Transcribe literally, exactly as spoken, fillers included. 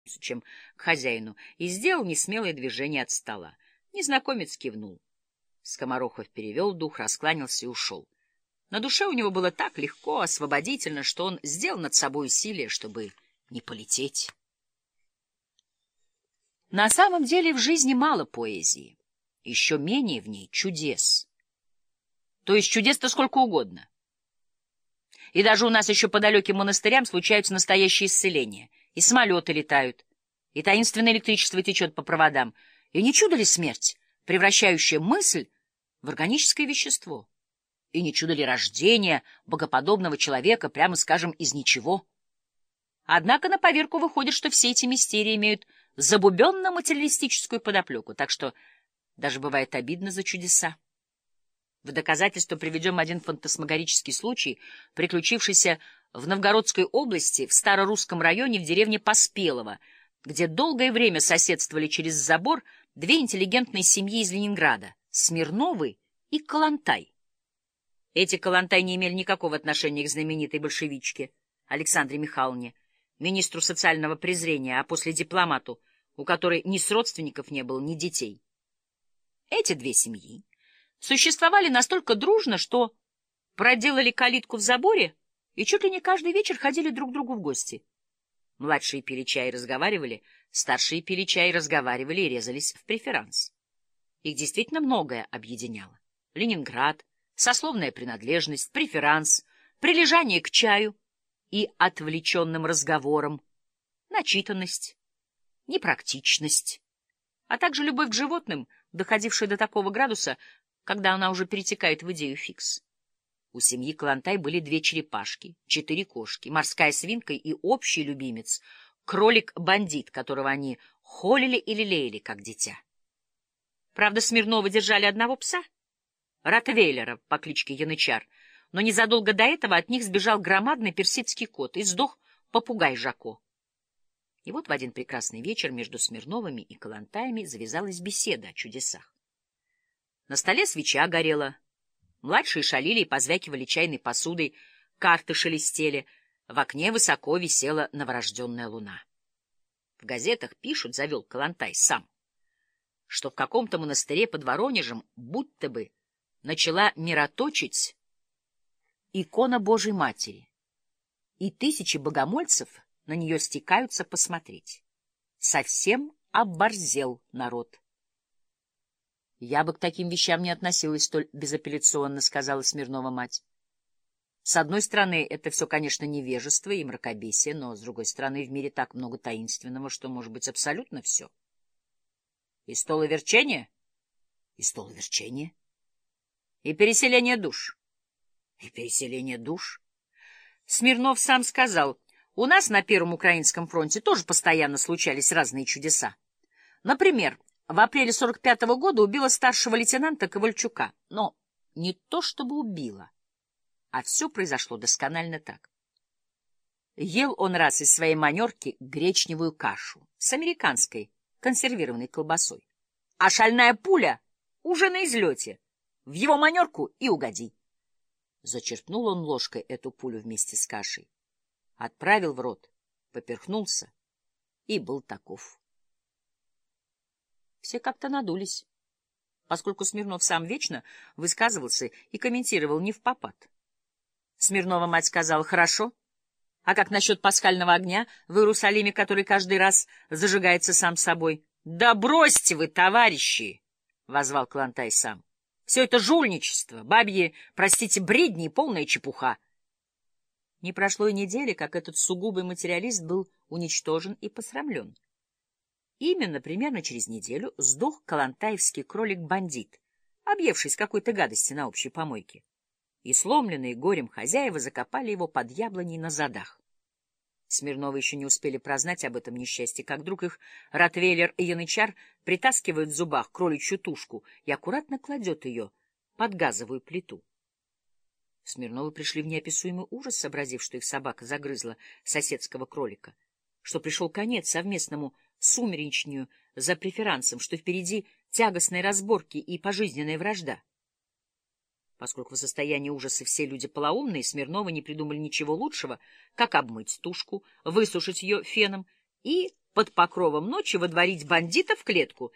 чем к хозяину, и сделал несмелое движение от стола. Незнакомец кивнул. Скоморохов перевел дух, раскланялся и ушел. На душе у него было так легко, освободительно, что он сделал над собой усилие, чтобы не полететь. На самом деле в жизни мало поэзии, еще менее в ней чудес. То есть чудес-то сколько угодно. И даже у нас еще по далеким монастырям случаются настоящие исцеления. И самолеты летают, и таинственное электричество течет по проводам. И не чудо ли смерть, превращающая мысль в органическое вещество? И не чудо ли рождение богоподобного человека, прямо скажем, из ничего? Однако на поверку выходит, что все эти мистерии имеют забубенно-материалистическую подоплеку, так что даже бывает обидно за чудеса. В доказательство приведем один фантасмагорический случай, приключившийся в Новгородской области, в Старорусском районе, в деревне Поспелово, где долгое время соседствовали через забор две интеллигентные семьи из Ленинграда — Смирновы и Калантай. Эти Калантай не имели никакого отношения к знаменитой большевичке Александре Михайловне, министру социального презрения, а после дипломату, у которой ни с родственников не было, ни детей. Эти две семьи существовали настолько дружно, что проделали калитку в заборе и чуть ли не каждый вечер ходили друг к другу в гости. Младшие пили чай и разговаривали, старшие пили чай и разговаривали и резались в преферанс. Их действительно многое объединяло. Ленинград, сословная принадлежность, преферанс, прилежание к чаю и отвлеченным разговорам, начитанность, непрактичность, а также любовь к животным, доходившая до такого градуса, когда она уже перетекает в идею фикс. У семьи Калантай были две черепашки, четыре кошки, морская свинка и общий любимец — кролик-бандит, которого они холили и лелеяли, как дитя. Правда, Смирновы держали одного пса, ротвейлера по кличке Янычар, но незадолго до этого от них сбежал громадный персидский кот и сдох попугай Жако. И вот в один прекрасный вечер между Смирновыми и Калантаями завязалась беседа о чудесах. На столе свеча горела, младшие шалили и позвякивали чайной посудой, карты шелестели, в окне высоко висела новорожденная луна. В газетах пишут, завел Калантай сам, что в каком-то монастыре под Воронежем будто бы начала мироточить икона Божьей Матери, и тысячи богомольцев на нее стекаются посмотреть. Совсем оборзел народ. «Я бы к таким вещам не относилась столь безапелляционно», — сказала Смирнова мать. «С одной стороны, это все, конечно, невежество и мракобесие, но, с другой стороны, в мире так много таинственного, что может быть абсолютно все. И столоверчение, и столоверчение, и переселение душ, и переселение душ». Смирнов сам сказал, у нас на Первом Украинском фронте тоже постоянно случались разные чудеса. Например, в апреле сорок пятого года убила старшего лейтенанта Ковальчука. Но не то чтобы убила, а все произошло досконально так. Ел он раз из своей манерки гречневую кашу с американской консервированной колбасой. А шальная пуля уже на излете. В его манерку и угоди. Зачерпнул он ложкой эту пулю вместе с кашей, отправил в рот, поперхнулся и был таков. Все как-то надулись, поскольку Смирнов сам вечно высказывался и комментировал не впопад. Смирнова мать сказала: «Хорошо. А как насчет пасхального огня в Иерусалиме, который каждый раз зажигается сам собой?» «Да бросьте вы, товарищи!» — воззвал Калантай сам. «Все это жульничество, бабьи, простите, бредни и полная чепуха». Не прошло и недели, как этот сугубый материалист был уничтожен и посрамлен. Именно примерно через неделю сдох калантаевский кролик-бандит, объевшись какой-то гадости на общей помойке. И сломленные горем хозяева закопали его под яблоней на задах. Смирновы еще не успели прознать об этом несчастье, как вдруг их ротвейлер и янычар притаскивает в зубах кроличью тушку и аккуратно кладет ее под газовую плиту. Смирновы пришли в неописуемый ужас, сообразив, что их собака загрызла соседского кролика, что пришел конец совместному сумеречнию за преферансом, что впереди тягостные разборки и пожизненная вражда. Поскольку в состоянии ужаса все люди полоумные, Смирновы не придумали ничего лучшего, как обмыть тушку, высушить ее феном и под покровом ночи водворить бандита в клетку